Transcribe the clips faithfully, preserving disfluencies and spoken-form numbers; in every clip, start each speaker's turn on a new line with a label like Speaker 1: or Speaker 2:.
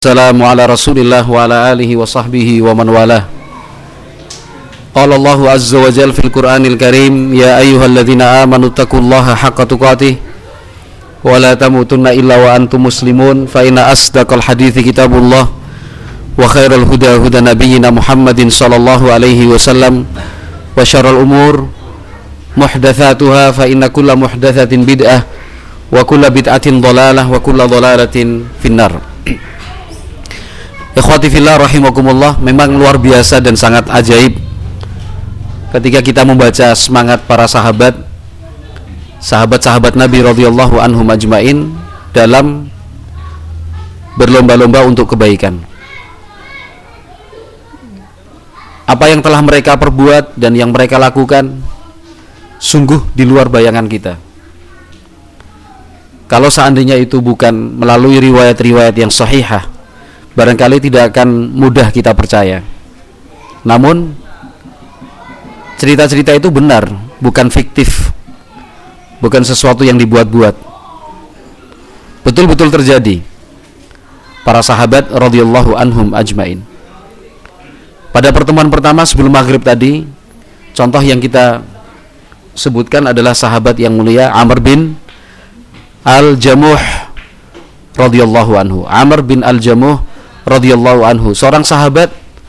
Speaker 1: Assalamu ala Rasulillah wa ala alihi wa sahbihi wa man walah. Qala Allahu azza wa jalla fil Qur'anil Karim, ya ayyuhalladzina amanu taqullaha haqqa tuqatih wa la tamutunna illa wa antum muslimun, fa inna asdaqal hadithi kitabullah wa khairal huda huda nabiyyina Muhammadin sallallahu alaihi wasallam wa syarrul umur muhdatsatuha, fa inna kulla muhdatsatin bid'ah wa kulla bid'atin dhalalah wa kulla dhalalatin finnar. Ikhwati fillah rahimakumullah, memang luar biasa dan sangat ajaib ketika kita membaca semangat para sahabat sahabat-sahabat Nabi radhiyallahu anhum ajmain dalam berlomba-lomba untuk kebaikan. Apa yang telah mereka perbuat dan yang mereka lakukan sungguh di luar bayangan kita. Kalau seandainya itu bukan melalui riwayat-riwayat yang sahihah, barangkali tidak akan mudah kita percaya. Namun cerita-cerita itu benar, bukan fiktif, bukan sesuatu yang dibuat-buat, betul-betul terjadi. Para sahabat radhiyallahu anhum ajmain. Pada pertemuan pertama sebelum maghrib tadi, contoh yang kita sebutkan adalah sahabat yang mulia Amr bin Al-Jamuh radhiyallahu anhu. Amr bin Al-Jamuh radhiyallahu anhu, seorang sahabat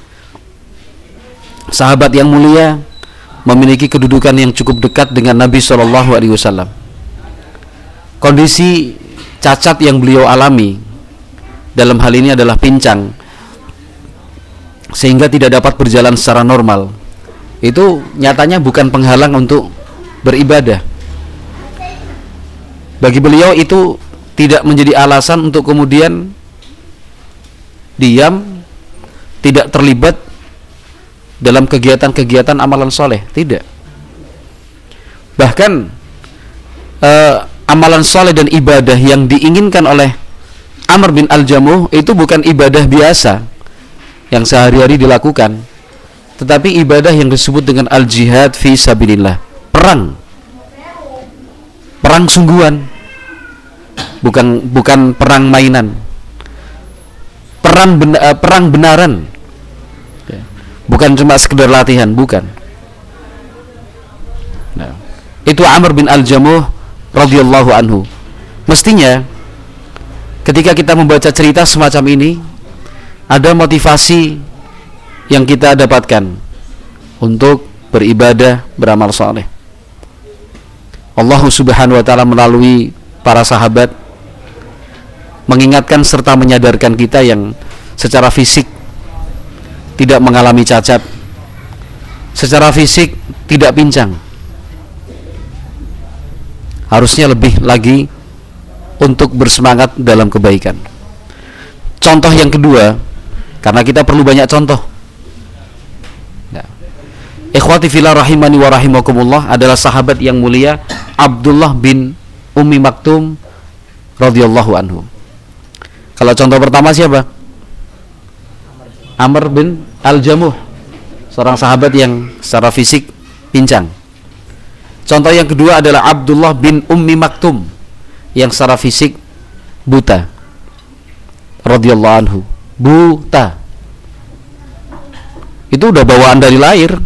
Speaker 1: sahabat yang mulia, memiliki kedudukan yang cukup dekat dengan Nabi shallallahu alaihi wasallam. Kondisi cacat yang beliau alami dalam hal ini adalah pincang, sehingga tidak dapat berjalan secara normal. Itu nyatanya bukan penghalang untuk beribadah. Bagi beliau itu tidak menjadi alasan untuk kemudian diam, tidak terlibat dalam kegiatan-kegiatan amalan soleh, tidak. Bahkan eh, amalan soleh dan ibadah yang diinginkan oleh Amr bin Al-Jamuh itu bukan ibadah biasa yang sehari-hari dilakukan, tetapi ibadah yang disebut dengan al-jihad fi sabilillah, perang, perang sungguhan, bukan bukan perang mainan. Perang, ben, uh, perang benaran, bukan cuma sekedar latihan, bukan. Nah, itu Amr bin Al-Jamuh radhiyallahu anhu. Mestinya ketika kita membaca cerita semacam ini, ada motivasi yang kita dapatkan untuk beribadah, beramal saleh. Allah subhanahu wa ta'ala melalui para sahabat mengingatkan serta menyadarkan kita yang secara fisik tidak mengalami cacat, secara fisik tidak pincang, harusnya lebih lagi untuk bersemangat dalam kebaikan. Contoh yang kedua, karena kita perlu banyak contoh. Nah, ikhwati fillah rahimani wa rahimakumullah, adalah sahabat yang mulia Abdullah bin Ummi Maktum radhiyallahu anhu. Kalau contoh pertama siapa? Amr bin Al-Jamuh, seorang sahabat yang secara fisik pincang. Contoh yang kedua adalah Abdullah bin Ummi Maktum yang secara fisik buta radhiyallahu anhu. Buta. Itu udah bawaan dari lahir.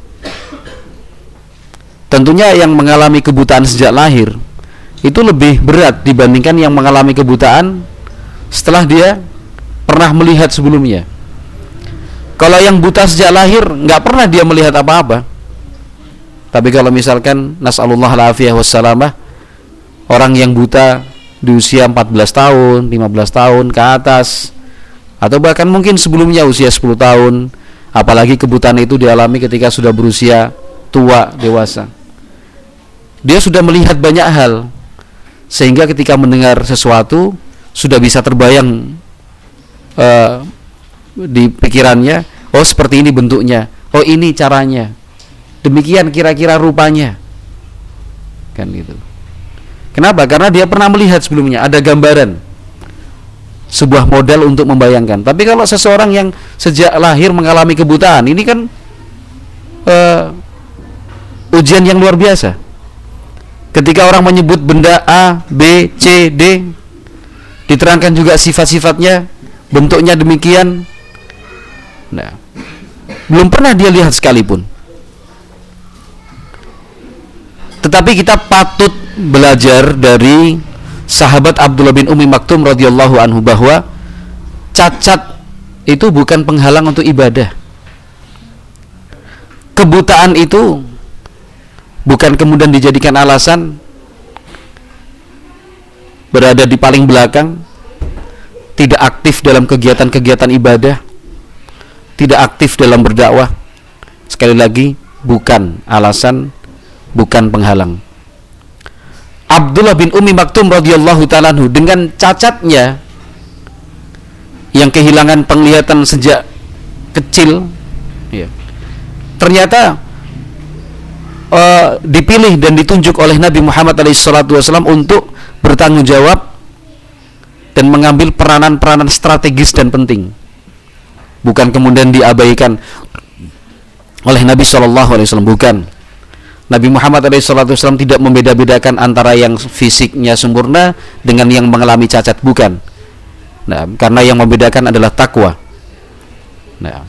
Speaker 1: Tentunya yang mengalami kebutaan sejak lahir itu lebih berat dibandingkan yang mengalami kebutaan setelah dia pernah melihat sebelumnya. Kalau yang buta sejak lahir nggak pernah dia melihat apa-apa. Tapi kalau misalkan nas'alullah al-afiyah wassalamah, orang yang buta di usia empat belas tahun, lima belas tahun ke atas, atau bahkan mungkin sebelumnya usia sepuluh tahun, apalagi kebutaan itu dialami ketika sudah berusia tua, dewasa, dia sudah melihat banyak hal, sehingga ketika mendengar sesuatu sudah bisa terbayang uh, di pikirannya, oh seperti ini bentuknya, oh ini caranya, demikian kira-kira rupanya, kan gitu. Kenapa? Karena dia pernah melihat sebelumnya, ada gambaran, sebuah modal untuk membayangkan. Tapi kalau seseorang yang sejak lahir mengalami kebutaan, ini kan uh, ujian yang luar biasa. Ketika orang menyebut benda A, B, C, D, diterangkan juga sifat-sifatnya, bentuknya demikian. Nah, belum pernah dia lihat sekalipun. Tetapi kita patut belajar dari sahabat Abdullah bin Ummi Maktum radhiyallahu anhu bahwa cacat itu bukan penghalang untuk ibadah. Kebutaan itu bukan kemudian dijadikan alasan berada di paling belakang, tidak aktif dalam kegiatan-kegiatan ibadah, tidak aktif dalam berdakwah. Sekali lagi, bukan alasan, bukan penghalang. Abdullah bin Ummi Maktum radhiyallahu ta'ala anhu dengan cacatnya yang kehilangan penglihatan sejak kecil, ya, ternyata uh, dipilih dan ditunjuk oleh Nabi Muhammad shallallahu alaihi wasallam untuk bertanggung jawab dan mengambil peranan-peranan strategis dan penting, bukan kemudian diabaikan oleh Nabi shallallahu alaihi wasallam. Bukan. Nabi Muhammad shallallahu alaihi wasallam tidak membeda-bedakan antara yang fisiknya sempurna dengan yang mengalami cacat, bukan. Nah, karena yang membedakan adalah takwa. Nah,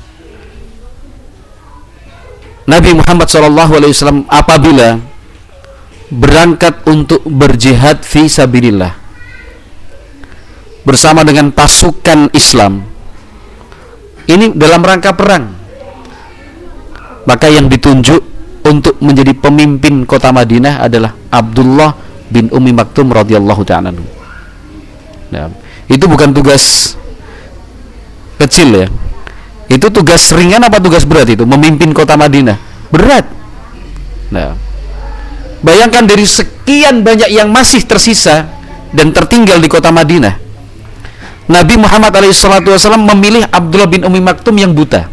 Speaker 1: Nabi Muhammad shallallahu alaihi wasallam apabila berangkat untuk berjihad fi sabilillah bersama dengan pasukan Islam, ini dalam rangka perang, maka yang ditunjuk untuk menjadi pemimpin kota Madinah adalah Abdullah bin Ummi Maktum radhiyallahu ta'ala anhu. Nah, itu bukan tugas kecil ya. Itu tugas ringan apa tugas berat itu? Memimpin kota Madinah. Berat. Nah, bayangkan dari sekian banyak yang masih tersisa dan tertinggal di kota Madinah, Nabi Muhammad shallallahu alaihi wasallam memilih Abdullah bin Ummi Maktum yang buta.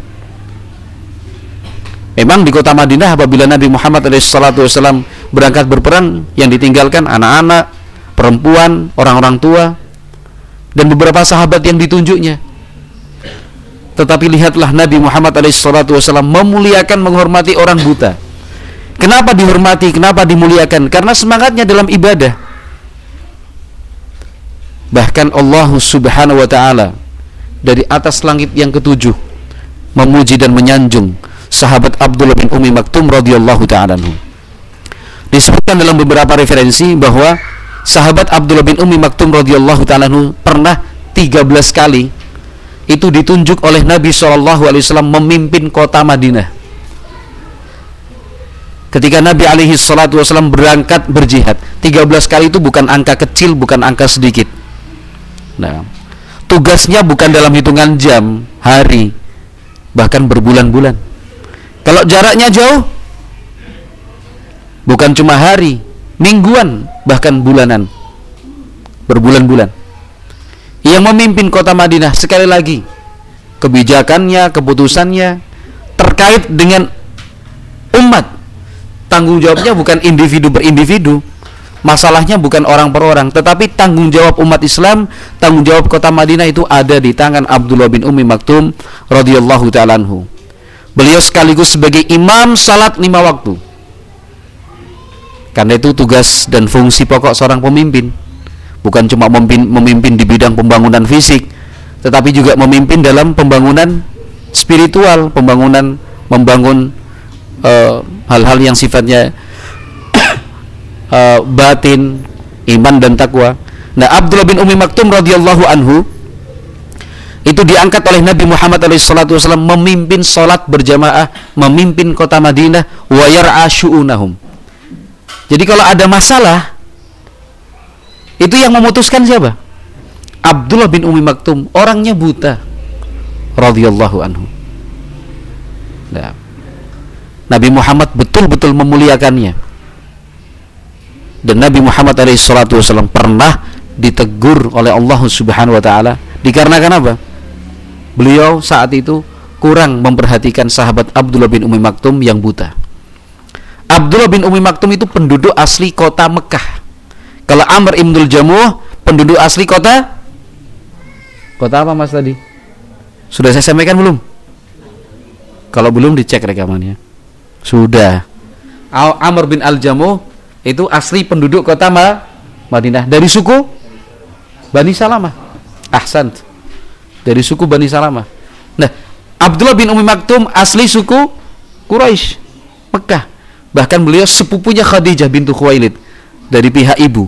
Speaker 1: Memang di kota Madinah apabila Nabi Muhammad shallallahu alaihi wasallam berangkat berperang, yang ditinggalkan anak-anak, perempuan, orang-orang tua, dan beberapa sahabat yang ditunjuknya. Tetapi lihatlah Nabi Muhammad shallallahu alaihi wasallam memuliakan, menghormati orang buta. Kenapa dihormati? Kenapa dimuliakan? Karena semangatnya dalam ibadah. Bahkan Allah subhanahu wa ta'ala dari atas langit yang ketujuh memuji dan menyanjung sahabat Abdullah bin Ummi Maktum radhiyallahu ta'ala anhu. Disebutkan dalam beberapa referensi bahwa sahabat Abdullah bin Ummi Maktum radhiyallahu ta'ala anhu pernah tiga belas kali itu ditunjuk oleh Nabi shallallahu alaihi wasallam memimpin kota Madinah. Ketika Nabi alaihi salatu wasallam berangkat berjihad, tiga belas kali itu bukan angka kecil, bukan angka sedikit. Nah, tugasnya bukan dalam hitungan jam, hari, bahkan berbulan-bulan. Kalau jaraknya jauh, bukan cuma hari, mingguan, bahkan bulanan, berbulan-bulan. Yang memimpin kota Madinah, sekali lagi, kebijakannya, keputusannya terkait dengan umat. Tanggung jawabnya bukan individu berindividu, masalahnya bukan orang per orang, tetapi tanggung jawab umat Islam, tanggung jawab kota Madinah itu ada di tangan Abdullah bin Ummi Maktum radhiyallahu ta'ala anhu. Beliau sekaligus sebagai imam salat lima waktu. Karena itu tugas dan fungsi pokok seorang pemimpin, bukan cuma memimpin, memimpin di bidang pembangunan fisik, tetapi juga memimpin dalam pembangunan spiritual, pembangunan membangun uh, hal-hal yang sifatnya uh, batin, iman dan takwa. Nah, Abdullah bin Ummi Maktum radhiyallahu anhu itu diangkat oleh Nabi Muhammad shallallahu alaihi wasallam memimpin salat berjamaah, memimpin kota Madinah, wa yar'a syu'unahum. Jadi kalau ada masalah, itu yang memutuskan siapa? Abdullah bin Ummi Maktum, orangnya buta radhiyallahu anhu. Nah, Nabi Muhammad betul-betul memuliakannya. Dan Nabi Muhammad shallallahu alaihi wasallam pernah ditegur oleh Allah Subhanahu wa taala dikarenakan apa? Beliau saat itu kurang memperhatikan sahabat Abdullah bin Ummi Maktum yang buta. Abdullah bin Ummi Maktum itu penduduk asli kota Mekah. Kalau Amr ibnul Jamuh penduduk asli kota Kota apa Mas tadi? Sudah saya sampaikan belum? Kalau belum dicek rekamannya. Sudah. Amr bin al-Jamuh itu asli penduduk kota Madinah dari suku Bani Salamah. Ahsan. dari suku Bani Salamah. Nah, Abdullah bin Ummi Maktum asli suku Quraisy, Mekah. Bahkan beliau sepupunya Khadijah bintu Khuwailid dari pihak ibu.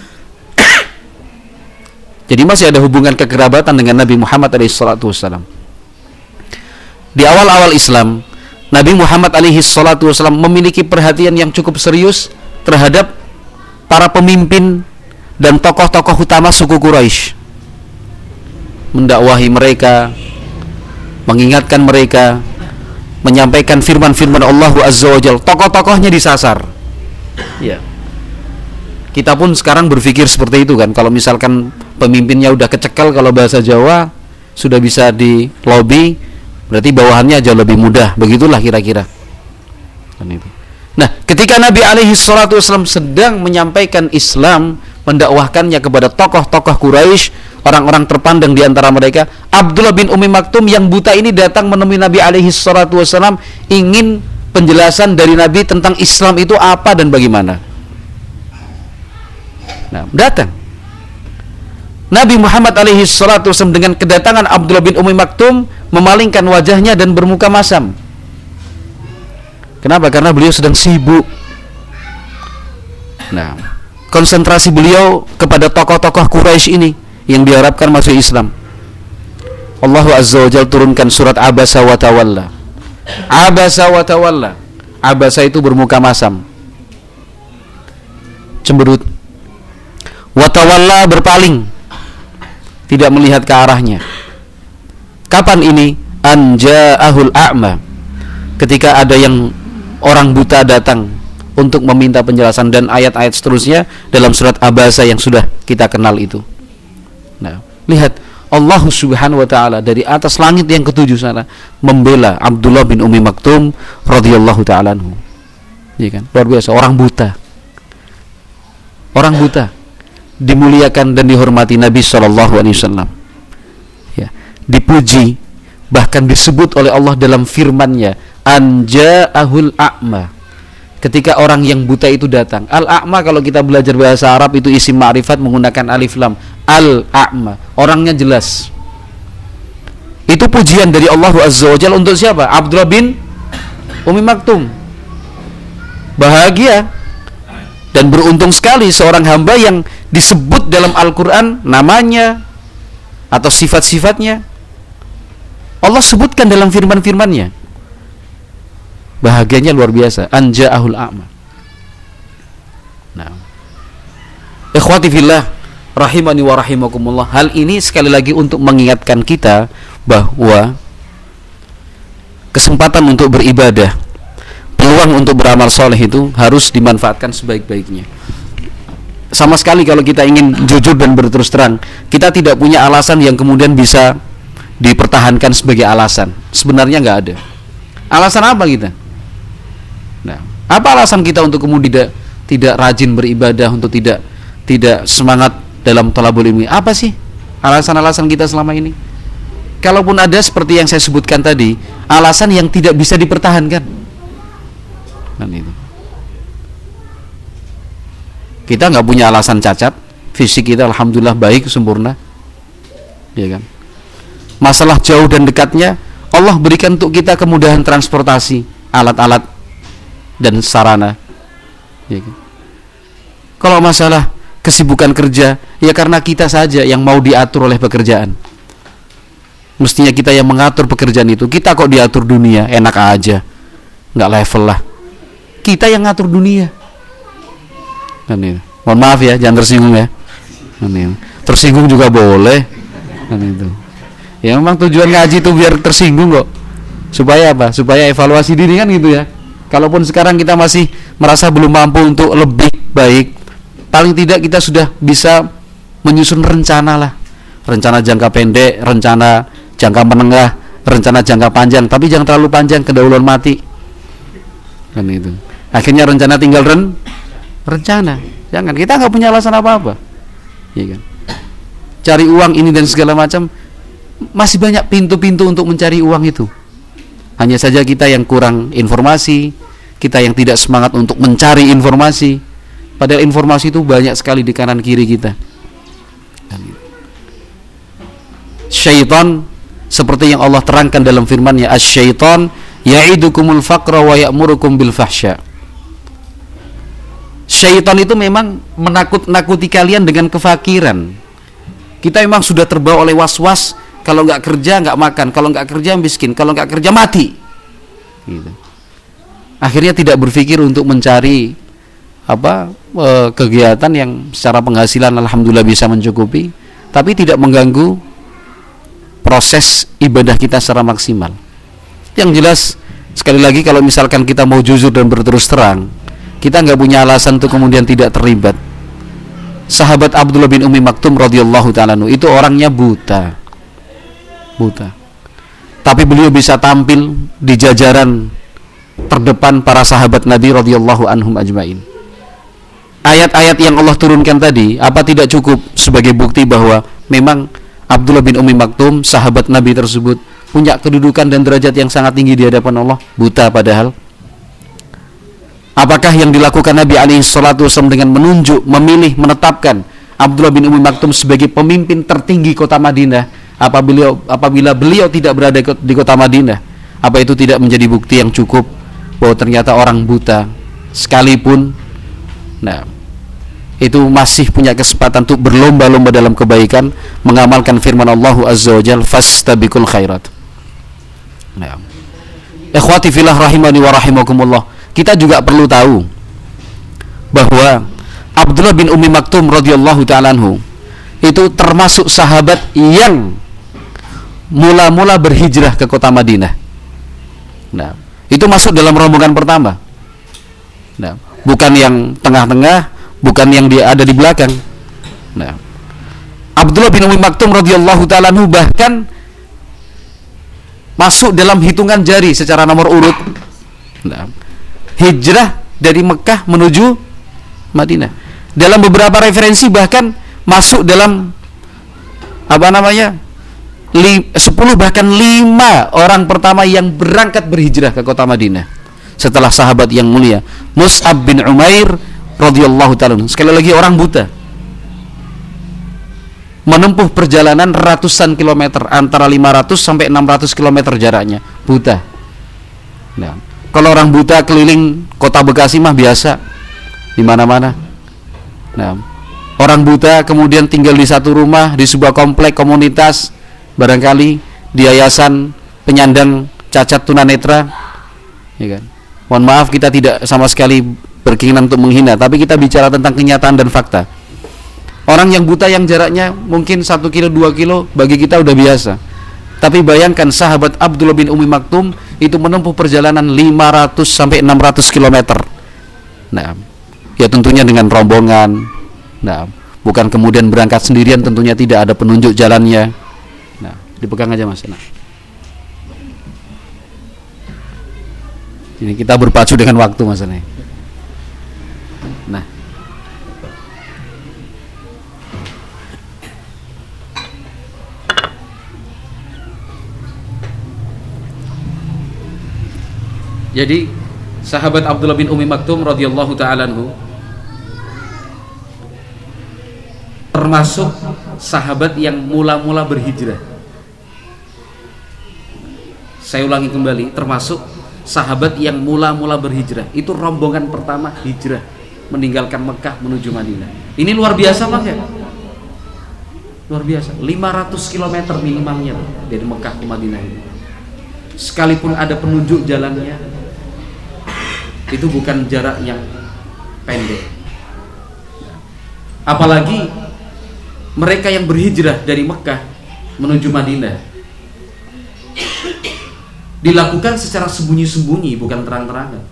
Speaker 1: Jadi masih ada hubungan kekerabatan dengan Nabi Muhammad alaihi salatu wasallam. Di awal-awal Islam, Nabi Muhammad alaihi salatu wasallam memiliki perhatian yang cukup serius terhadap para pemimpin dan tokoh-tokoh utama suku Quraisy. Mendakwahi mereka, mengingatkan mereka, menyampaikan firman-firman Allah Azza wa Jalla. Tokoh-tokohnya disasar. Ya. Kita pun sekarang berpikir seperti itu kan. Kalau misalkan pemimpinnya udah kecekel, kalau bahasa Jawa sudah bisa di lobby, berarti bawahannya jauh lebih mudah. Begitulah kira-kira. Nah, ketika Nabi alaihi salatu wasallam sedang menyampaikan Islam, mendakwahkannya kepada tokoh-tokoh Quraisy, orang-orang terpandang di antara mereka, Abdullah bin Ummi Maktum yang buta ini datang menemui Nabi alaihi salatu wasallam, ingin penjelasan dari Nabi tentang Islam itu apa dan bagaimana. Nah, datang Nabi Muhammad alaihi salatu wasallam dengan kedatangan Abdullah bin Ummi Maktum, memalingkan wajahnya dan bermuka masam. Kenapa? Karena beliau sedang sibuk. Nah, konsentrasi beliau kepada tokoh-tokoh Quraisy ini yang diharapkan masuk Islam. Allah Azza wa Jalla turunkan surat Abasa wa Tawalla. Abasa wa Tawalla. Abasa itu bermuka masam, cemberut. Wa Tawalla berpaling, tidak melihat ke arahnya. Kapan ini? Anja'ahul a'ma. Ketika ada yang orang buta datang untuk meminta penjelasan, dan ayat-ayat seterusnya dalam surat Abasa yang sudah kita kenal itu. Nah, lihat Allah Subhanahu wa taala dari atas langit yang ketujuh sana membela Abdullah bin Ummi Maktum radhiyallahu taala anhu. Iya kan? Luar biasa, orang buta. Orang buta dimuliakan dan dihormati Nabi sallallahu alaihi wasallam. Ya, dipuji, bahkan disebut oleh Allah dalam firman-Nya, anja'ahul a'ma. Ketika orang yang buta itu datang. Al-a'ma kalau kita belajar bahasa Arab itu isim ma'rifat menggunakan alif lam. Al-a'ma, orangnya jelas. Itu pujian dari Allah Azza wa Jalla untuk siapa? Abdullah bin Ummi Maktum. Bahagia dan beruntung sekali seorang hamba yang disebut dalam Al-Quran namanya atau sifat-sifatnya Allah sebutkan dalam firman-firmannya. Bahagianya luar biasa. Anja'ahul a'ma. Nah, ikhwati fillah rahimani wa rahimakumullah, hal ini sekali lagi untuk mengingatkan kita bahwa kesempatan untuk beribadah, peluang untuk beramal soleh itu harus dimanfaatkan sebaik-baiknya. Sama sekali kalau kita ingin jujur dan berterus terang, kita tidak punya alasan yang kemudian bisa dipertahankan sebagai alasan. Sebenarnya nggak ada. Alasan apa kita? Nah, apa alasan kita untuk kemudian tidak tidak rajin beribadah, untuk tidak tidak semangat dalam thalabul ilmi? Apa sih alasan-alasan kita selama ini? Kalaupun ada seperti yang saya sebutkan tadi, alasan yang tidak bisa dipertahankan. Dan itu. Kita nggak punya alasan cacat, fisik kita alhamdulillah baik, sempurna. Ya kan? Masalah jauh dan dekatnya, Allah berikan untuk kita kemudahan transportasi, alat-alat dan sarana. Ya kan? Kalau masalah kesibukan kerja, ya karena kita saja yang mau diatur oleh pekerjaan. Mestinya kita yang mengatur pekerjaan itu. Kita kok diatur dunia, enak aja, nggak level lah. Kita yang ngatur dunia. Kan itu. Mohon maaf ya, jangan tersinggung ya. Kan itu. Tersinggung juga boleh. Kan itu. Ya memang tujuan ngaji itu biar tersinggung kok. Supaya apa? Supaya evaluasi diri kan gitu ya. Kalaupun sekarang kita masih merasa belum mampu untuk lebih baik, paling tidak kita sudah bisa menyusun rencana lah. Rencana jangka pendek, rencana jangka menengah, rencana jangka panjang. Tapi jangan terlalu panjang, kedahuluan mati. Kan itu. Akhirnya rencana tinggal ren rencana. Jangan, kita nggak punya alasan apa-apa. Iya kan? Cari uang ini dan segala macam, masih banyak pintu-pintu untuk mencari uang itu. Hanya saja kita yang kurang informasi, kita yang tidak semangat untuk mencari informasi. Padahal informasi itu banyak sekali di kanan kiri kita. syaitan seperti yang Allah terangkan dalam firman-Nya, asy-syaitan ya'idukumul faqra wa ya'murukum bil fahsya. Syaitan itu memang menakut-nakuti kalian dengan kefakiran. Kita memang sudah terbawa oleh was-was, kalau nggak kerja nggak makan, kalau nggak kerja miskin, kalau nggak kerja mati. Gitu. Akhirnya tidak berpikir untuk mencari apa e, kegiatan yang secara penghasilan alhamdulillah bisa mencukupi, tapi tidak mengganggu proses ibadah kita secara maksimal. Yang jelas sekali lagi, kalau misalkan kita mau jujur dan berterus terang, kita nggak punya alasan untuk kemudian tidak terlibat. Sahabat Abdullah bin Ummi Maktum radhiyallahu ta'ala anhu itu orangnya buta, buta, tapi beliau bisa tampil di jajaran terdepan para sahabat Nabi radhiyallahu anhum ajmain. Ayat-ayat yang Allah turunkan tadi, apa tidak cukup sebagai bukti bahwa memang Abdullah bin Ummi Maktum, sahabat Nabi tersebut, punya kedudukan dan derajat yang sangat tinggi di hadapan Allah, buta padahal. Apakah yang dilakukan Nabi alaihi salatu wasallam dengan menunjuk, memilih, menetapkan Abdullah bin Ummi Maktum sebagai pemimpin tertinggi kota Madinah, apabila apabila beliau tidak berada di kota Madinah, apa itu tidak menjadi bukti yang cukup bahwa ternyata orang buta sekalipun, nah, itu masih punya kesempatan untuk berlomba-lomba dalam kebaikan, mengamalkan firman Allah Azza wa Jalla, fastabiqul khairat. Nah, ikhwati fillah rahimani wa rahimakumullah, kita juga perlu tahu bahwa Abdullah bin Ummi Maktum radhiyallahu ta'ala anhu itu termasuk sahabat yang mula-mula berhijrah ke kota Madinah. Nah, itu masuk dalam rombongan pertama. Nah, bukan yang tengah-tengah, bukan yang dia ada di belakang. Nah, Abdullah bin Ummi Maktum radhiyallahu ta'ala anhu bahkan masuk dalam hitungan jari secara nomor urut. Nah, hijrah dari Mekah menuju Madinah. Dalam beberapa referensi bahkan masuk dalam apa namanya? sepuluh bahkan lima orang pertama yang berangkat berhijrah ke kota Madinah setelah sahabat yang mulia Mus'ab bin Umair radhiyallahu ta'ala. Sekali lagi orang buta, menempuh perjalanan ratusan kilometer, antara lima ratus sampai enam ratus kilometer jaraknya, buta. Nah, kalau orang buta keliling kota Bekasi mah biasa, di mana-mana. Nah, orang buta kemudian tinggal di satu rumah di sebuah komplek komunitas, barangkali di yayasan penyandang cacat tunanetra, ya kan? Mohon maaf, kita tidak sama sekali berkeinginan untuk menghina, tapi kita bicara tentang kenyataan dan fakta. Orang yang buta yang jaraknya mungkin satu kilo, dua kilo, bagi kita udah biasa. Tapi bayangkan sahabat Abdullah bin Ummi Maktum itu menempuh perjalanan lima ratus sampai enam ratus kilometer. Nah, ya tentunya dengan rombongan. Nah, bukan kemudian berangkat sendirian, tentunya tidak ada penunjuk jalannya. Nah, dipegang aja Mas. Nah, ini kita berpacu dengan waktu Mas. Nah, jadi sahabat Abdullah bin Ummi Maktum radhiyallahu ta'ala anhu termasuk sahabat yang mula-mula berhijrah. Saya ulangi kembali, termasuk sahabat yang mula-mula berhijrah. Itu rombongan pertama hijrah, meninggalkan Mekah menuju Madinah. Ini luar biasa Bang ya? Luar biasa, lima ratus kilometer minimalnya dari Mekah ke Madinah ini. Sekalipun ada penunjuk jalannya, itu bukan jarak yang pendek. Apalagi mereka yang berhijrah dari Mekah menuju Madinah dilakukan secara sembunyi-sembunyi, bukan terang-terangan.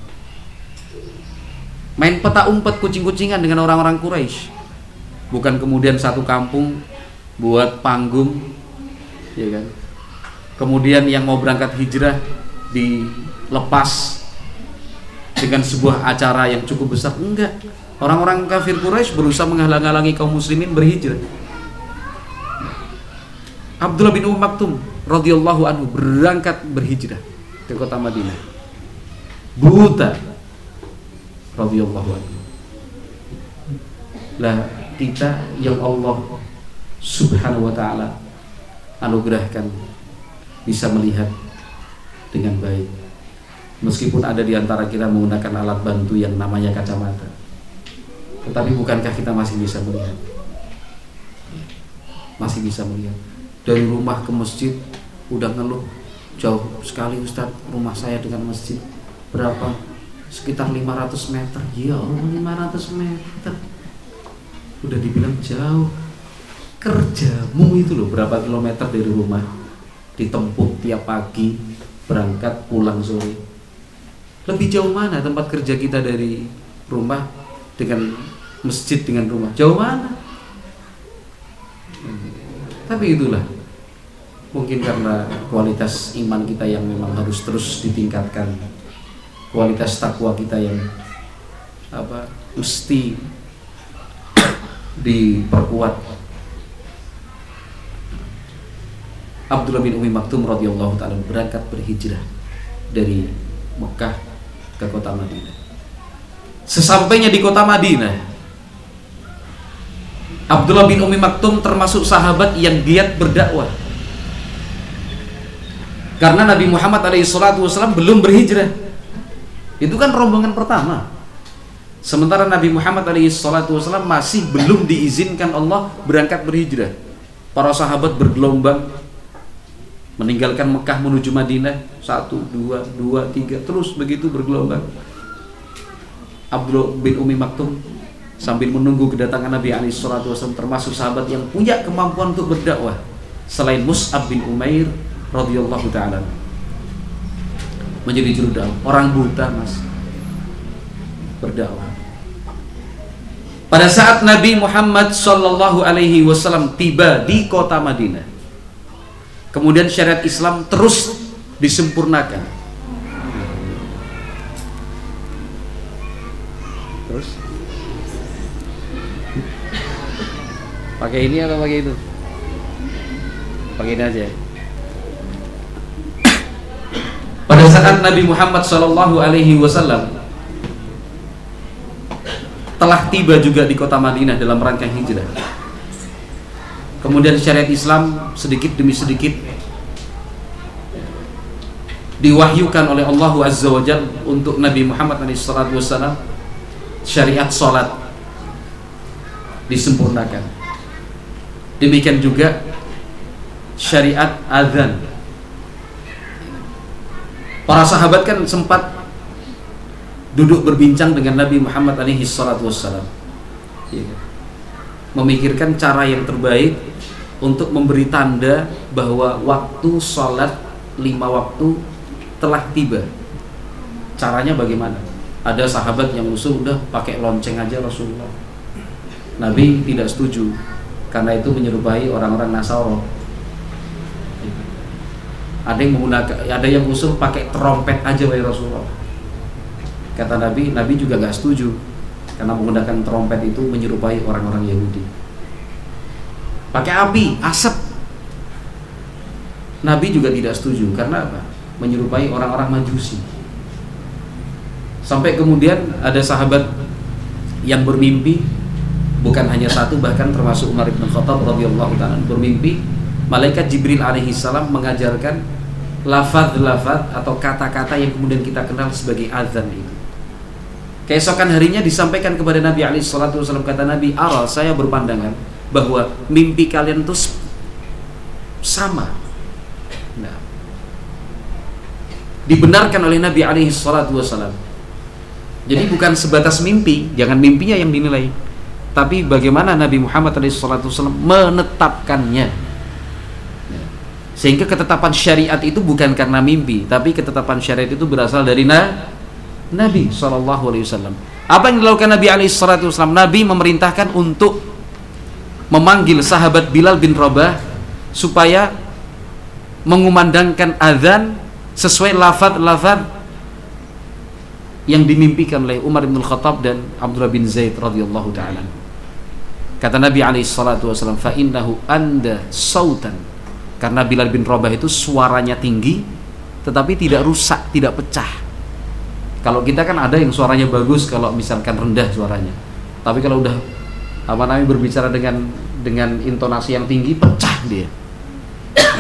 Speaker 1: Main peta umpet, kucing-kucingan dengan orang-orang Quraisy. Bukan kemudian satu kampung buat panggung, ya kan? Kemudian yang mau berangkat hijrah dilepas dengan sebuah acara yang cukup besar. Enggak. Orang-orang kafir Quraisy berusaha menghalang-halangi kaum muslimin berhijrah. Abdullah bin Ummi Maktum radhiyallahu anhu berangkat berhijrah ke kota Madinah, buta, radhiyallahu anhu. Lah kita yang Allah subhanahu wa ta'ala anugerahkan bisa melihat dengan baik. Meskipun ada di antara kita menggunakan alat bantu yang namanya kacamata, tetapi bukankah kita masih bisa melihat? Masih bisa melihat. Dari rumah ke masjid udah ngeluh, jauh sekali Ustadz rumah saya dengan masjid. Berapa? Sekitar lima ratus meter. Ya Allah, lima ratus meter. Udah dibilang jauh. Kerjamu itu loh, berapa kilometer dari rumah ditempuh tiap pagi, berangkat pulang sore. Lebih jauh mana tempat kerja kita dari rumah dengan masjid dengan rumah? Jauh mana? Tapi itulah, mungkin karena kualitas iman kita yang memang harus terus ditingkatkan, kualitas takwa kita yang apa mesti diperkuat. Abdullah bin Umi Maktum radhiyallahu ta'ala berangkat berhijrah dari Mekah ke kota Madinah. Sesampainya di kota Madinah, Abdullah bin Umi Maktum termasuk sahabat yang giat berdakwah. Karena Nabi Muhammad alaihi salatu wasallam belum berhijrah. Itu kan rombongan pertama. Sementara Nabi Muhammad alaihi salatu wasallam masih belum diizinkan Allah berangkat berhijrah. Para sahabat bergelombang meninggalkan Mekah menuju Madinah, satu, dua, dua, tiga, terus begitu bergelombang. Abdullah bin Umi Maktum sambil menunggu kedatangan Nabi alaihi salatu wasallam termasuk sahabat yang punya kemampuan untuk berdakwah selain Mus'ab bin Umair radhiyallahu ta'ala. Menjadi juru dakwah, orang buta mas berdakwah. Pada saat Nabi Muhammad sallallahu alaihi wasallam tiba di kota Madinah, kemudian syariat Islam terus disempurnakan. Terus pakai ini atau pakai itu? Pakai ini aja. Pada saat Nabi Muhammad sallallahu alaihi wasallam telah tiba juga di kota Madinah dalam rangka hijrah, kemudian syariat Islam sedikit demi sedikit diwahyukan oleh Allah Azza wa Jalla untuk Nabi Muhammad shallallahu alaihi wasallam. Syariat salat disempurnakan. Demikian juga syariat azan. Para sahabat kan sempat duduk berbincang dengan Nabi Muhammad alaihi salatu wassalam, memikirkan cara yang terbaik untuk memberi tanda bahwa waktu sholat lima waktu telah tiba. Caranya bagaimana? Ada sahabat yang usul udah pakai lonceng aja Rasulullah. Nabi tidak setuju karena itu menyerupai orang-orang Nasara. Ada yang menggunakan, ada yang usul pakai trompet aja wahai Rasulullah. Kata Nabi, Nabi juga gak setuju karena menggunakan trompet itu menyerupai orang-orang Yahudi. Pakai api, asap, Nabi juga tidak setuju karena apa? Menyerupai orang-orang Majusi. Sampai kemudian ada sahabat yang bermimpi, bukan hanya satu, bahkan termasuk Umar bin Khattab radhiyallahu ta'ala, bermimpi malaikat Jibril alaihi salam mengajarkan lafaz-lafaz atau kata-kata yang kemudian kita kenal sebagai azan itu. Keesokan harinya disampaikan kepada Nabi alaihi salatu wasallam, kata Nabi, "Ara, saya berpandangan bahwa mimpi kalian itu sama." Nah, dibenarkan oleh Nabi alaihi salatu wasallam. Jadi bukan sebatas mimpi, jangan mimpinya yang dinilai, tapi bagaimana Nabi Muhammad alaihi salatu wasallam menetapkannya. Sehingga ketetapan syariat itu bukan karena mimpi, tapi ketetapan syariat itu berasal dari na- Nabi shallallahu alaihi wasallam. Apa yang dilakukan Nabi alaihi salatu wasallam? Nabi memerintahkan untuk memanggil sahabat Bilal bin Rabah supaya mengumandangkan azan sesuai lafaz-lafaz yang dimimpikan oleh Umar bin Khattab dan Abdullah bin Zaid radhiyallahu ta'ala. Kata Nabi alaihi salatu wasallam, "Fa innahu anda sautan." Karena Bilal bin Rabah itu suaranya tinggi tetapi tidak rusak, tidak pecah. Kalau kita kan ada yang suaranya bagus kalau misalkan rendah suaranya. Tapi kalau udah apa namanya berbicara dengan dengan intonasi yang tinggi, pecah dia.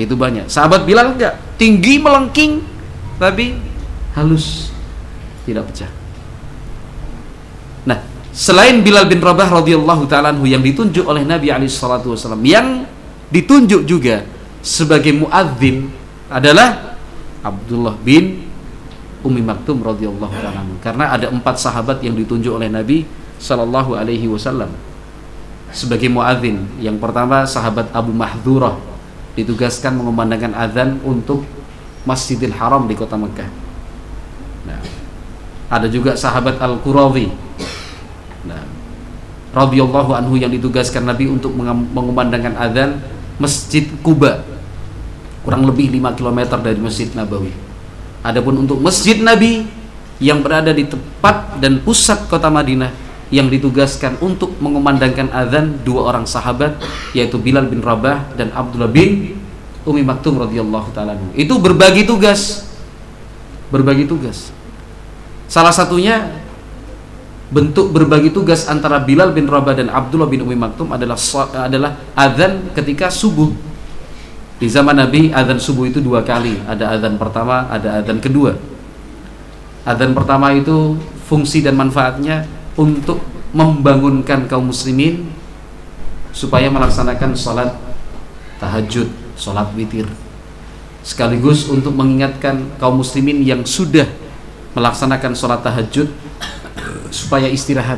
Speaker 1: Itu banyak. Sahabat Bilal enggak, tinggi melengking tapi halus, tidak pecah. Nah, selain Bilal bin Rabah radhiyallahu ta'ala anhu yang ditunjuk oleh Nabi alaihi salatu wasallam, yang ditunjuk juga sebagai muadzin adalah Abdullah bin Ummi Maktum radhiyallahu ta'ala anhu. Karena ada empat sahabat yang ditunjuk oleh Nabi sallallahu alaihi wasallam sebagai muadzin. Yang pertama sahabat Abu Mahdhurah, ditugaskan mengumandangkan azan untuk Masjidil Haram di kota Mekah. Nah, ada juga sahabat Al-Quradhi, nah, radhiyallahu anhu, yang ditugaskan Nabi untuk mengumandangkan azan Masjid Quba, kurang lebih lima kilometer dari Masjid Nabawi. Adapun untuk Masjid Nabi yang berada di tempat dan pusat kota Madinah, yang ditugaskan untuk mengumandangkan azan dua orang sahabat, yaitu Bilal bin Rabah dan Abdullah bin Ummi Maktum radhiyallahu ta'ala anhu. Itu berbagi tugas, berbagi tugas. Salah satunya bentuk berbagi tugas antara Bilal bin Rabah dan Abdullah bin Ummi Maktum adalah adalah azan ketika subuh. Di zaman Nabi azan subuh itu dua kali, ada azan pertama, ada azan kedua. Azan pertama itu fungsi dan manfaatnya untuk membangunkan kaum muslimin supaya melaksanakan sholat tahajud, sholat witir, sekaligus untuk mengingatkan kaum muslimin yang sudah melaksanakan sholat tahajud supaya istirahat.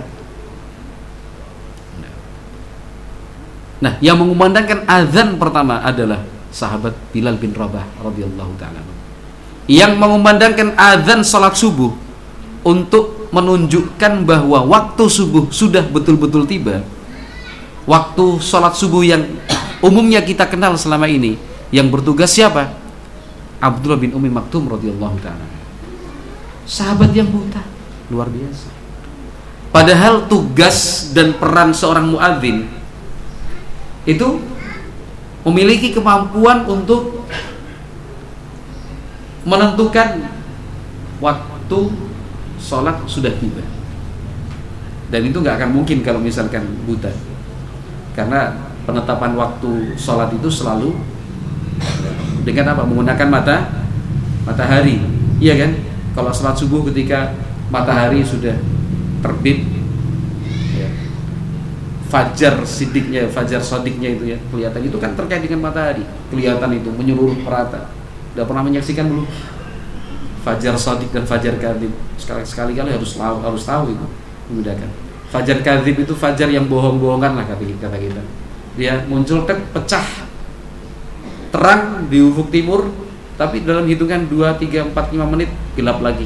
Speaker 1: Nah, yang mengumandangkan azan pertama adalah sahabat Bilal bin Rabah radhiyallahu ta'ala. Yang mengumandangkan azan sholat subuh untuk menunjukkan bahwa waktu subuh sudah betul-betul tiba. Waktu sholat subuh yang umumnya kita kenal selama ini, yang bertugas siapa? Abdullah bin Ummi Maktum radhiyallahu ta'ala. Sahabat yang buta, luar biasa. Padahal tugas dan peran seorang muadzin itu memiliki kemampuan untuk menentukan waktu sholat sudah tiba. Dan itu nggak akan mungkin kalau misalkan buta, karena penetapan waktu sholat itu selalu dengan apa? Menggunakan mata matahari, iya kan? Kalau sholat subuh ketika matahari sudah terbit, ya, fajar sidiknya, fajar sodiknya itu ya kelihatan, itu kan terkait dengan matahari, kelihatan itu menyeluruh merata. Udah pernah menyaksikan belum fajar sodik dan fajar kadzib? Sekali-sekali kali harus tahu, harus tahu itu, membedakan. Fajar kadzib itu fajar yang bohong-bohongan lah kata kita. Dia muncul tek, pecah terang di ufuk timur, tapi dalam hitungan dua, tiga, empat, lima menit gelap lagi.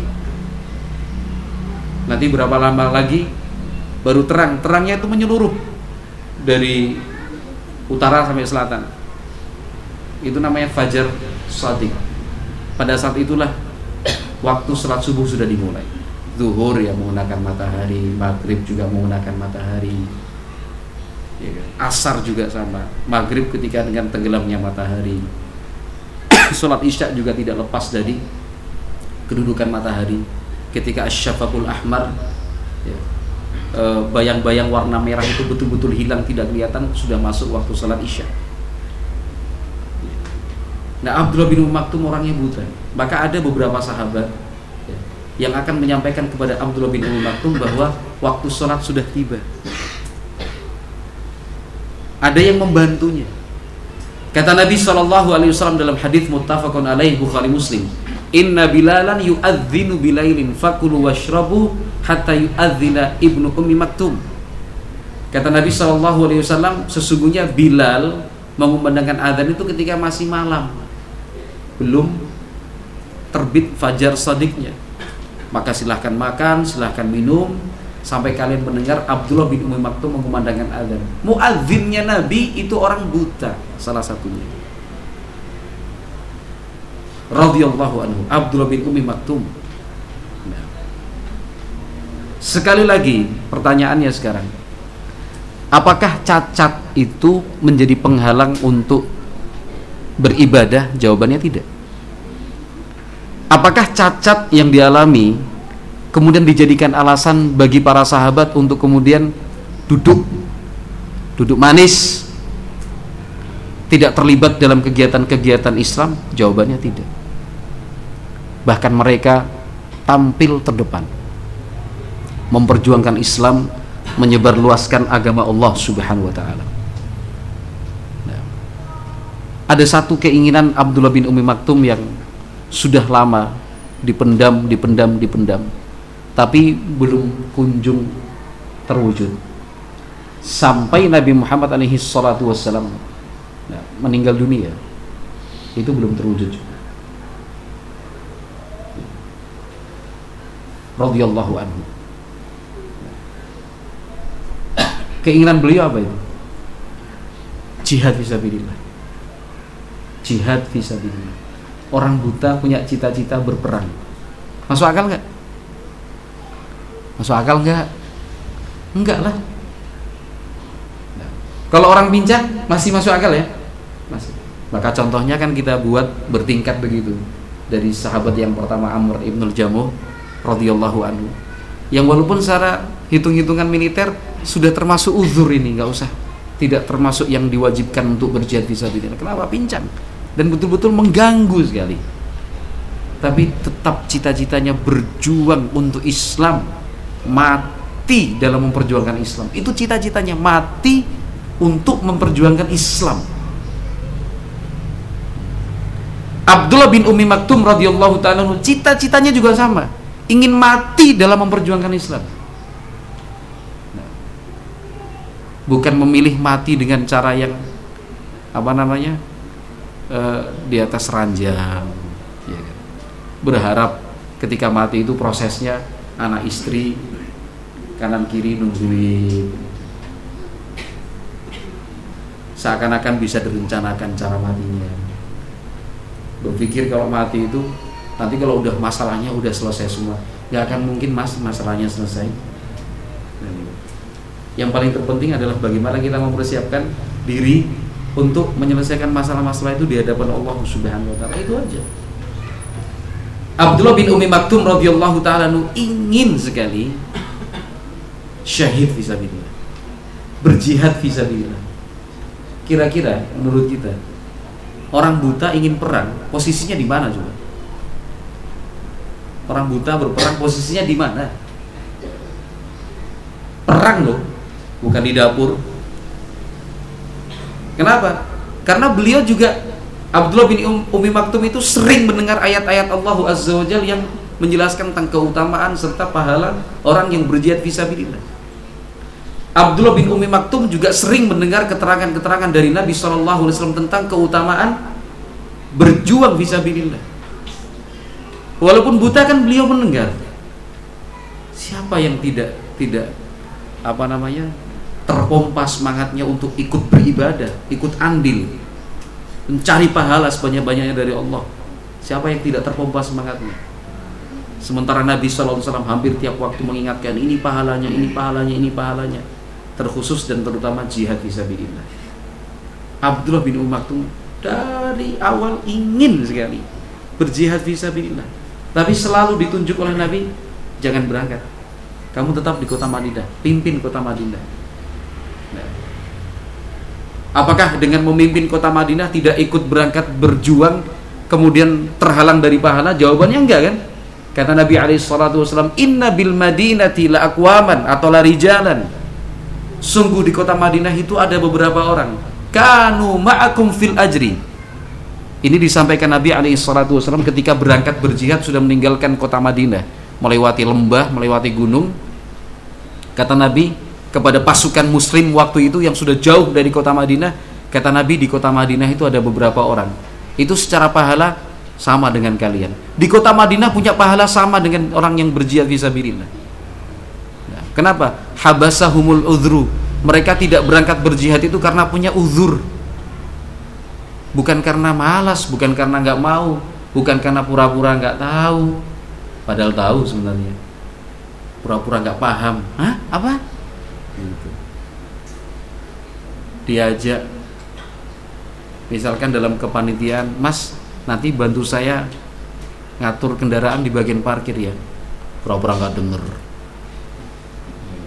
Speaker 1: Nanti berapa lama lagi baru terang. Terangnya itu menyeluruh dari utara sampai selatan. Itu namanya fajar sodik. Pada saat itulah waktu sholat subuh sudah dimulai. Zuhur ya menggunakan matahari, maghrib juga menggunakan matahari, ya kan? Asar juga sama, maghrib ketika dengan tenggelamnya matahari. Sholat isya juga tidak lepas dari kedudukan matahari. Ketika asyafaqul ahmar, ya, e, bayang-bayang warna merah itu betul-betul hilang, tidak kelihatan, sudah masuk waktu sholat isya. Nah, Abdullah bin Ummi Maktum orangnya buta, maka ada beberapa sahabat ya, yang akan menyampaikan kepada Abdullah bin Ummi Maktum bahwa waktu sholat sudah tiba. Ada yang membantunya. Kata Nabi shallallahu alaihi wasallam dalam hadis muttafaqun alaih Bukhari Muslim, Inna Bilalan yu'adzinu bilailin fakulu washrabu hatta yu'adzina ibnu Ummi Maktum. Kata Nabi shallallahu alaihi wasallam, sesungguhnya Bilal mengumandangkan azan itu ketika masih malam, belum terbit fajar shadiknya. Maka silahkan makan, silahkan minum sampai kalian mendengar Abdullah bin Ummi Maktum mengumandangkan azan. Muadzinnya Nabi itu orang buta, salah satunya. Radhiyallahu anhu, Abdullah bin Ummi Maktum. Nah, sekali lagi pertanyaannya sekarang, apakah cacat itu menjadi penghalang untuk beribadah? Jawabannya tidak. Apakah cacat yang dialami kemudian dijadikan alasan bagi para sahabat untuk kemudian duduk duduk manis, tidak terlibat dalam kegiatan-kegiatan Islam? Jawabannya tidak. Bahkan mereka tampil terdepan memperjuangkan Islam, menyebarluaskan agama Allah Subhanahu wa taala. Nah, ada satu keinginan Abdullah bin Umi Maktum yang sudah lama dipendam, dipendam, dipendam, tapi belum kunjung terwujud sampai Nabi Muhammad alaihi salatu wassalam nah, meninggal dunia. Itu belum terwujud juga. Radhiyallahu anhu. Keinginan beliau apa itu? Jihad fisabilillah. Jihad fisabilillah. Orang buta punya cita-cita berperang. Masuk akal nggak? Masuk akal nggak? Enggak lah. Nah, kalau orang pincang masih masuk akal ya? Masih. Maka contohnya kan kita buat bertingkat begitu. Dari sahabat yang pertama Amr ibnul Jamuh radhiyallahu anhu, yang walaupun secara hitung-hitungan militer sudah termasuk uzur ini, nggak usah, tidak termasuk yang diwajibkan untuk berjihad fisabilillah. Kenapa? Pincang dan betul-betul mengganggu sekali, tapi tetap cita-citanya berjuang untuk Islam, mati dalam memperjuangkan Islam. Itu cita-citanya, mati untuk memperjuangkan Islam. Abdullah bin Umi Maktum radhiyallahu ta'ala cita-citanya juga sama, ingin mati dalam memperjuangkan Islam. Nah, bukan memilih mati dengan cara yang apa namanya e, di atas ranjang, ya kan? Berharap ketika mati itu prosesnya anak istri kanan kiri nungguin, seakan-akan bisa direncanakan cara matinya. Berpikir kalau mati itu nanti kalau udah masalahnya udah selesai semua, nggak akan mungkin mas masalahnya selesai. Yang paling terpenting adalah bagaimana kita mempersiapkan diri untuk menyelesaikan masalah-masalah itu di hadapan Allah Subhanahu wa taala. Itu aja. Abdullah bin Umi Maktum radhiyallahu taala ingin sekali syahid fisabilillah, berjihad fisabilillah. Kira-kira menurut kita orang buta ingin perang, posisinya di mana coba? Orang buta berperang posisinya di mana? Perang loh, bukan di dapur. Kenapa? Karena beliau juga, Abdullah bin Umi Maktum itu sering mendengar ayat-ayat Allah Azza wa Jalla yang menjelaskan tentang keutamaan serta pahala orang yang berjihad fisabilillah. Abdullah bin Umi Maktum juga sering mendengar keterangan-keterangan dari Nabi shallallahu alaihi wasallam tentang keutamaan berjuang fisabilillah. Walaupun buta kan beliau mendengar. Siapa yang tidak tidak apa namanya terpompa semangatnya untuk ikut beribadah, ikut andil, mencari pahala sebanyak-banyaknya dari Allah? Siapa yang tidak terpompa semangatnya? Sementara Nabi shallallahu alaihi wasallam hampir tiap waktu mengingatkan ini pahalanya, ini pahalanya, ini pahalanya, terkhusus dan terutama jihad fisabilillah. Abdullah bin Umi Maktum dari awal ingin sekali berjihad fisabilillah, tapi selalu ditunjuk oleh Nabi, jangan berangkat, kamu tetap di kota Madinah, pimpin kota Madinah. Nah, apakah dengan memimpin kota Madinah tidak ikut berangkat berjuang kemudian terhalang dari pahala? Jawabannya enggak kan? Kata Nabi alaihi salatu wasallam, inna bil madinati la aqwaman atau la rijalan, sungguh di kota Madinah itu ada beberapa orang, kanu ma'akum fil ajri. Ini disampaikan Nabi alaihi salatu wasallam ketika berangkat berjihad, sudah meninggalkan kota Madinah, melewati lembah, melewati gunung. Kata Nabi kepada pasukan muslim waktu itu yang sudah jauh dari kota Madinah, kata Nabi, di kota Madinah itu ada beberapa orang, itu secara pahala sama dengan kalian. Di kota Madinah punya pahala sama dengan orang yang berjihad fisabilillah. Nah, kenapa? Habasahumul udhru. Mereka tidak berangkat berjihad itu karena punya uzur, bukan karena malas, bukan karena nggak mau, bukan karena pura-pura nggak tahu, padahal tahu sebenarnya, pura-pura nggak paham. Hah? Apa? Gitu. Diajak, misalkan dalam kepanitiaan, Mas, nanti bantu saya ngatur kendaraan di bagian parkir ya, pura-pura nggak denger.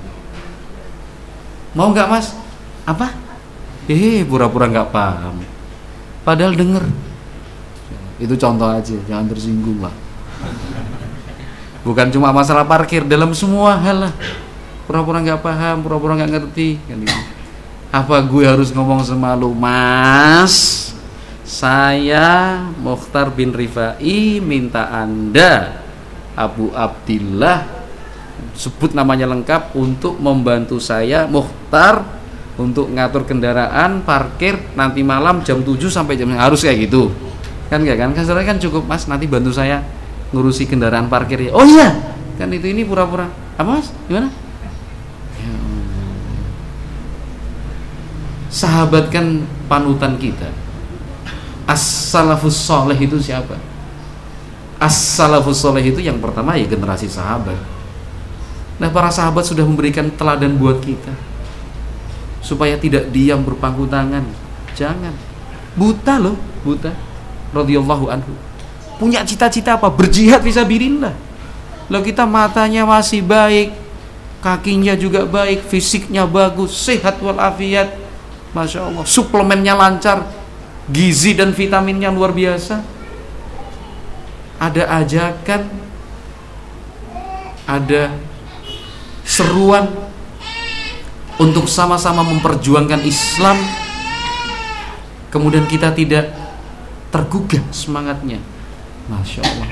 Speaker 1: Mau nggak Mas? Apa? Eh, pura-pura nggak paham. padahal denger. Itu contoh aja, jangan tersinggung lah. Bukan cuma masalah parkir, dalam semua hal lah. Pura-pura nggak paham, pura-pura nggak ngerti kan gitu. Apa gue harus ngomong sama lu, Mas? Saya Mukhtar bin Rifai minta Anda Abu Abdillah, sebut namanya lengkap, untuk membantu saya Mukhtar untuk ngatur kendaraan parkir nanti malam jam tujuh sampai jam, harus kayak gitu. Kan enggak kan? Kan kan cukup, Mas, nanti bantu saya ngurusi kendaraan parkir ya. Oh iya. Kan itu ini pura-pura. Apa, Mas? Gimana? Ya. Sahabat kan panutan kita. As-salafus soleh itu siapa? As-salafus soleh itu yang pertama ya generasi sahabat. Nah, para sahabat sudah memberikan teladan buat kita supaya tidak diam berpangku tangan. Jangan. Buta loh, buta. Radhiyallahu anhu. Punya cita-cita apa? Berjihad fisabilillah. Lah kita matanya masih baik, kakinya juga baik, fisiknya bagus, sehat walafiat. Masya Allah, suplemennya lancar, gizi dan vitaminnya luar biasa. Ada ajakan, ada seruan untuk sama-sama memperjuangkan Islam, kemudian kita tidak tergugah semangatnya. Masya Allah,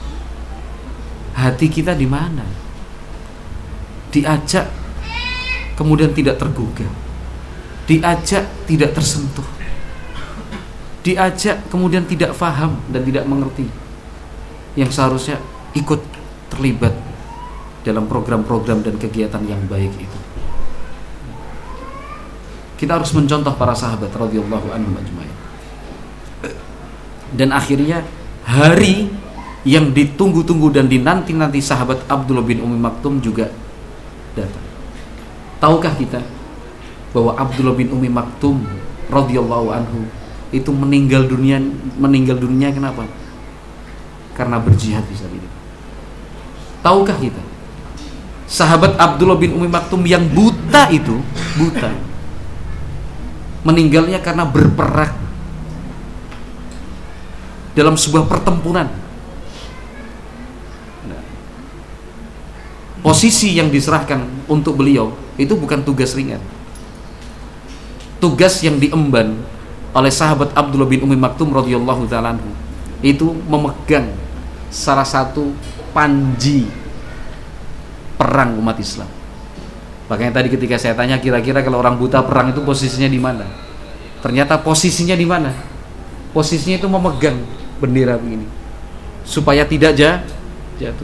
Speaker 1: hati kita di mana? Diajak kemudian tidak tergugah, diajak tidak tersentuh, diajak kemudian tidak faham dan tidak mengerti, yang seharusnya ikut terlibat dalam program-program dan kegiatan yang baik itu. Kita harus mencontoh para sahabat radhiyallahu anhum ajmain. Dan akhirnya hari yang ditunggu-tunggu dan dinanti-nanti sahabat Abdullah bin Umi Maktum juga datang. Tahukah kita bahwa Abdullah bin Umi Maktum radhiyallahu anhu itu meninggal dunia meninggal dunia kenapa? Karena berjihad fisabilillah. Tahukah kita sahabat Abdullah bin Umi Maktum yang buta itu, buta, meninggalnya karena berperang dalam sebuah pertempuran. Nah, posisi yang diserahkan untuk beliau itu bukan tugas ringan. Tugas yang diemban oleh sahabat Abdullah bin Umi Maktum radhiyallahu ta'ala anhu itu memegang salah satu panji perang umat Islam. Makanya tadi ketika saya tanya kira-kira kalau orang buta perang itu posisinya di mana? Ternyata posisinya di mana? Posisinya itu memegang bendera begini supaya tidak jatuh.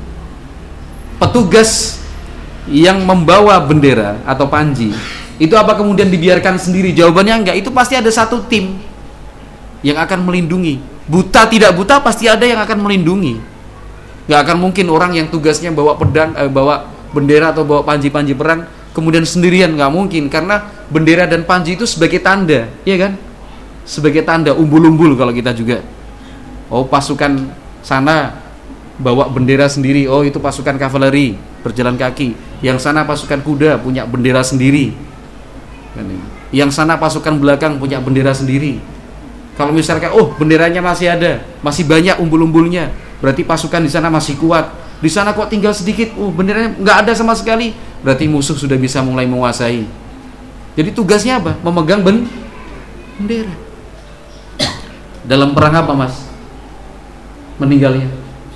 Speaker 1: Petugas yang membawa bendera atau panji itu apa kemudian dibiarkan sendiri? Jawabannya enggak. Itu pasti ada satu tim yang akan melindungi. Buta tidak buta pasti ada yang akan melindungi. Enggak akan mungkin orang yang tugasnya bawa pedang, eh, bawa bendera atau bawa panji-panji perang kemudian sendirian, enggak mungkin, karena bendera dan panji itu sebagai tanda, ya kan? Sebagai tanda, umbul-umbul kalau kita juga. Oh, pasukan sana bawa bendera sendiri, oh itu pasukan kavaleri berjalan kaki. Yang sana pasukan kuda punya bendera sendiri. Yang sana pasukan belakang punya bendera sendiri. Kalau misalkan oh benderanya masih ada, masih banyak umbul-umbulnya, berarti pasukan di sana masih kuat. Di sana kok tinggal sedikit, oh benderanya nggak ada sama sekali, berarti musuh sudah bisa mulai menguasai. Jadi tugasnya apa? Memegang ben bendera. Dalam perang apa, Mas? Meninggalnya?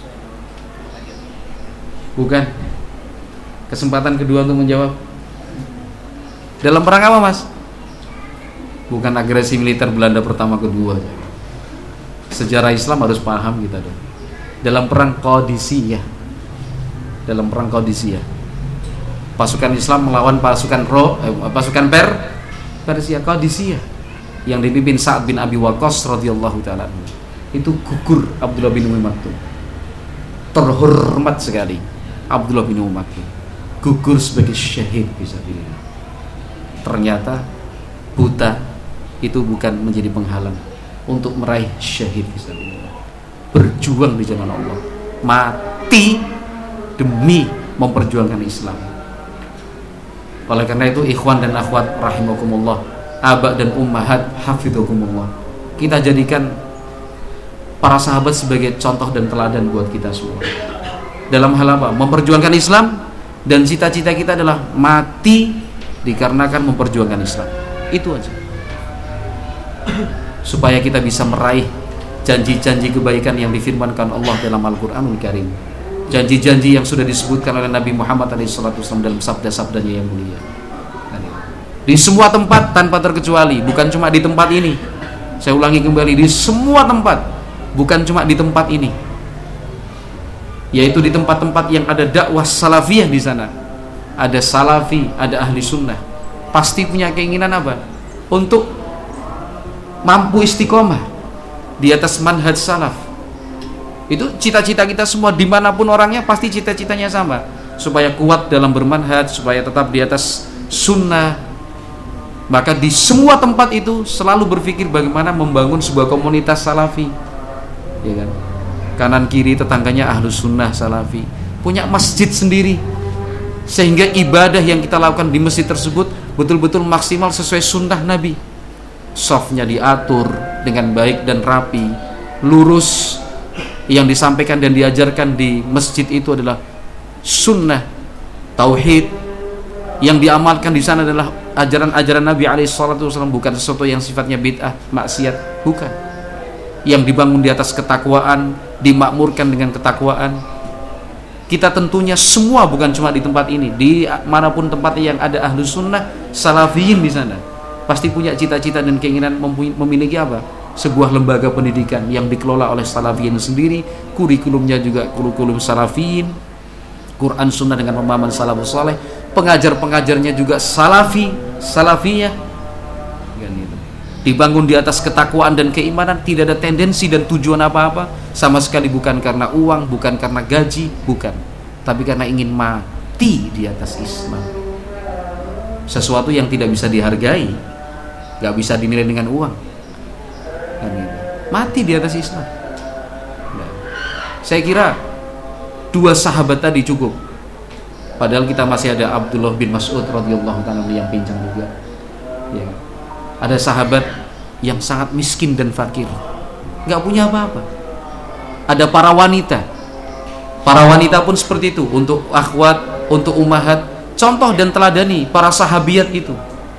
Speaker 1: Bukan. Kesempatan kedua untuk menjawab. Dalam perang apa, Mas? Bukan agresi militer Belanda pertama kedua. Sejarah Islam harus paham kita dong. Dalam perang Qadisiyah. Dalam perang Qadisiyah. Pasukan Islam melawan pasukan Ro, eh, pasukan Per Persia, Qadisiyah, yang dipimpin Sa'ad bin Abi Waqqas radhiyallahu ta'ala. Itu gugur Abdullah bin Umi Maktum. Terhormat sekali Abdullah bin Umi Maktum gugur sebagai syahid fisabilillah. Ternyata buta itu bukan menjadi penghalang untuk meraih syahid fisabilillah. Berjuang di jalan Allah, mati demi memperjuangkan Islam. Oleh karena itu ikhwan dan akhwat rahimakumullah, aba dan ummahat hafidhakumullah, kita jadikan para sahabat sebagai contoh dan teladan buat kita semua. Dalam hal apa? Memperjuangkan Islam, dan cita-cita kita adalah mati dikarenakan memperjuangkan Islam. Itu aja. Supaya kita bisa meraih janji-janji kebaikan yang difirmankan Allah dalam Al-Qur'anul Karim. Janji-janji yang sudah disebutkan oleh Nabi Muhammad shallallahu alaihi wasallam dalam sabda-sabdanya yang mulia. Di semua tempat tanpa terkecuali, bukan cuma di tempat ini. Saya ulangi kembali, di semua tempat, bukan cuma di tempat ini. Yaitu di tempat-tempat yang ada dakwah salafiyah di sana. Ada salafi, ada ahli sunnah. Pasti punya keinginan apa? Untuk mampu istiqomah di atas manhaj salaf. Itu cita-cita kita semua, dimanapun orangnya pasti cita-citanya sama, supaya kuat dalam bermanhaj, supaya tetap di atas sunnah. Maka di semua tempat itu selalu berpikir bagaimana membangun sebuah komunitas salafi, ya kan? Kanan kiri tetangganya ahlu sunnah salafi, punya masjid sendiri, sehingga ibadah yang kita lakukan di masjid tersebut betul-betul maksimal sesuai sunnah Nabi. Shafnya diatur dengan baik dan rapi, lurus. Yang disampaikan dan diajarkan di masjid itu adalah sunnah, tauhid. Yang diamalkan di sana adalah ajaran-ajaran Nabi alaihi salatu wasallam, bukan sesuatu yang sifatnya bid'ah, maksiat, bukan. Yang dibangun di atas ketakwaan, dimakmurkan dengan ketakwaan. Kita tentunya semua bukan cuma di tempat ini, di manapun tempat yang ada ahlu sunnah, salafiyin di sana, pasti punya cita-cita dan keinginan memiliki apa? Sebuah lembaga pendidikan yang dikelola oleh salafiyin sendiri, kurikulumnya juga kurikulum salafiyin, Quran sunnah dengan pemahaman salafus saleh, pengajar-pengajarnya juga salafi, salafiyah, gitu. Dibangun di atas ketakwaan dan keimanan, tidak ada tendensi dan tujuan apa-apa, sama sekali bukan karena uang, bukan karena gaji, bukan, tapi karena ingin mati di atas Islam. Sesuatu yang tidak bisa dihargai, gak bisa dinilai dengan uang, mati di atas Islam. Nah, saya kira dua sahabat tadi cukup. Padahal kita masih ada Abdullah bin Mas'ud radhiyallahu ta'ala yang pincang juga. Ya. Ada sahabat yang sangat miskin dan fakir, nggak punya apa-apa. Ada para wanita. Para wanita pun seperti itu, untuk akhwat, untuk ummahat, contoh dan teladani para sahabiat itu.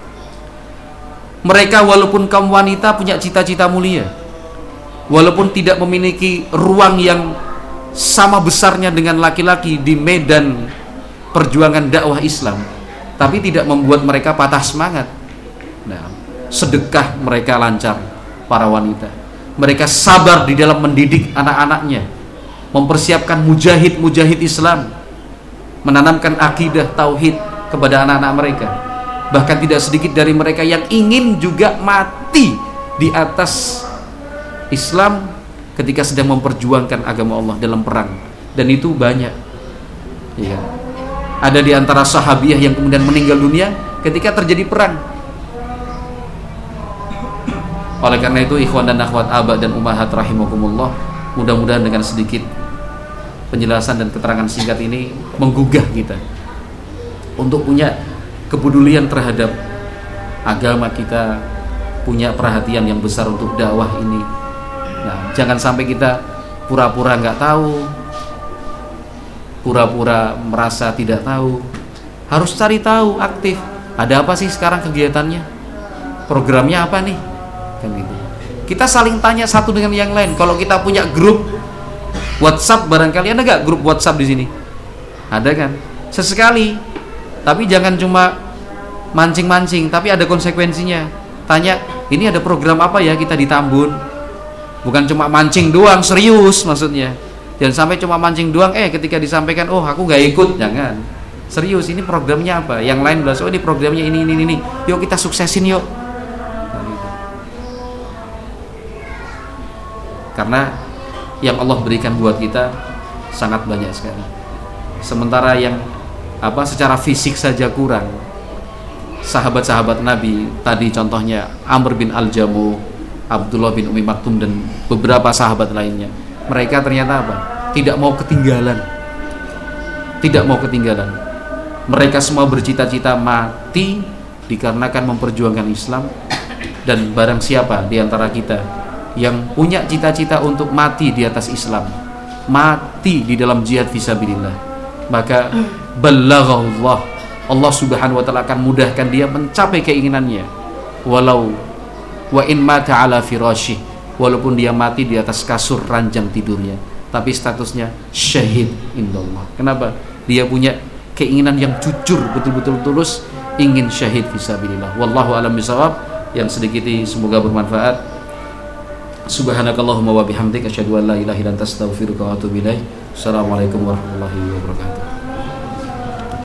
Speaker 1: Mereka walaupun kaum wanita punya cita-cita mulia, walaupun tidak memiliki ruang yang sama besarnya dengan laki-laki di medan perjuangan dakwah Islam, tapi tidak membuat mereka patah semangat. Nah, sedekah mereka lancar, para wanita. Mereka sabar di dalam mendidik anak-anaknya, mempersiapkan mujahid-mujahid Islam, menanamkan akidah tauhid kepada anak-anak mereka. Bahkan tidak sedikit dari mereka yang ingin juga mati di atas Islam ketika sedang memperjuangkan agama Allah dalam perang, dan itu banyak. Ya. Ada di antara sahabiah yang kemudian meninggal dunia ketika terjadi perang. Oleh karena itu, ikhwan dan akhwat, abah dan ummahat rahimakumullah, mudah-mudahan dengan sedikit penjelasan dan keterangan singkat ini menggugah kita untuk punya kepedulian terhadap agama kita, punya perhatian yang besar untuk dakwah ini. Nah, jangan sampai kita pura-pura nggak tahu, pura-pura merasa tidak tahu. Harus cari tahu, aktif. Ada apa sih sekarang kegiatannya? Programnya apa nih? Kan gitu. Kita saling tanya satu dengan yang lain. Kalau kita punya grup WhatsApp, barangkali ada nggak grup WhatsApp di sini? Ada kan? Sesekali. Tapi jangan cuma mancing-mancing, tapi ada konsekuensinya. Tanya, ini ada program apa ya kita di Tambun? Bukan cuma mancing doang, serius maksudnya. Jangan sampai cuma mancing doang, eh ketika disampaikan, oh aku nggak ikut, jangan. Serius, ini programnya apa? Yang lain bilang, oh ini programnya ini, ini, ini. Yuk kita suksesin yuk. Karena yang Allah berikan buat kita sangat banyak sekali. Sementara yang apa secara fisik saja kurang. Sahabat-sahabat Nabi tadi contohnya Amr bin Al-Jamuh, Abdullah bin Umi Maktum, dan beberapa sahabat lainnya, mereka ternyata apa? Tidak mau ketinggalan. Tidak mau ketinggalan. Mereka semua bercita-cita mati dikarenakan memperjuangkan Islam. Dan barang siapa di antara kita yang punya cita-cita untuk mati di atas Islam, mati di dalam jihad fisabilillah, maka ballaghahullah, Allah Subhanahu wa taala akan mudahkan dia mencapai keinginannya, walau wa in mata ala firasyih, walaupun dia mati di atas kasur ranjang tidurnya, tapi statusnya syahid indallah. Kenapa? Dia punya keinginan yang jujur, betul-betul tulus ingin syahid fisabilillah. Wallahu a'lam bishawab. Yang sedikit ini semoga bermanfaat. Subhanakallahumma wa bihamdika asyhadu an la ilaha illa anta astaghfiruka wa atubu ilaik. Assalamualaikum warahmatullahi wabarakatuh.